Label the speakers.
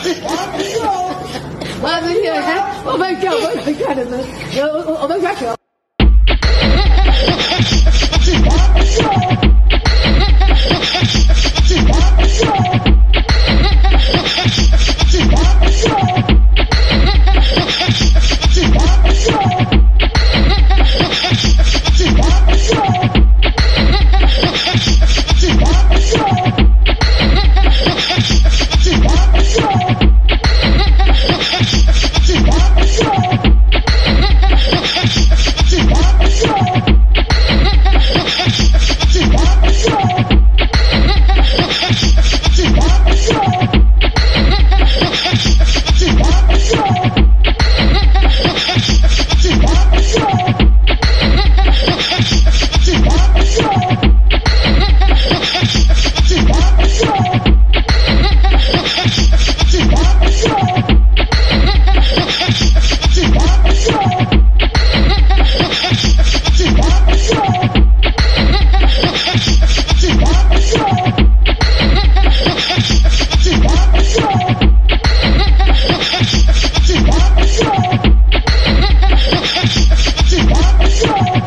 Speaker 1: 我们去看，我们叫我们看的是，我们看去。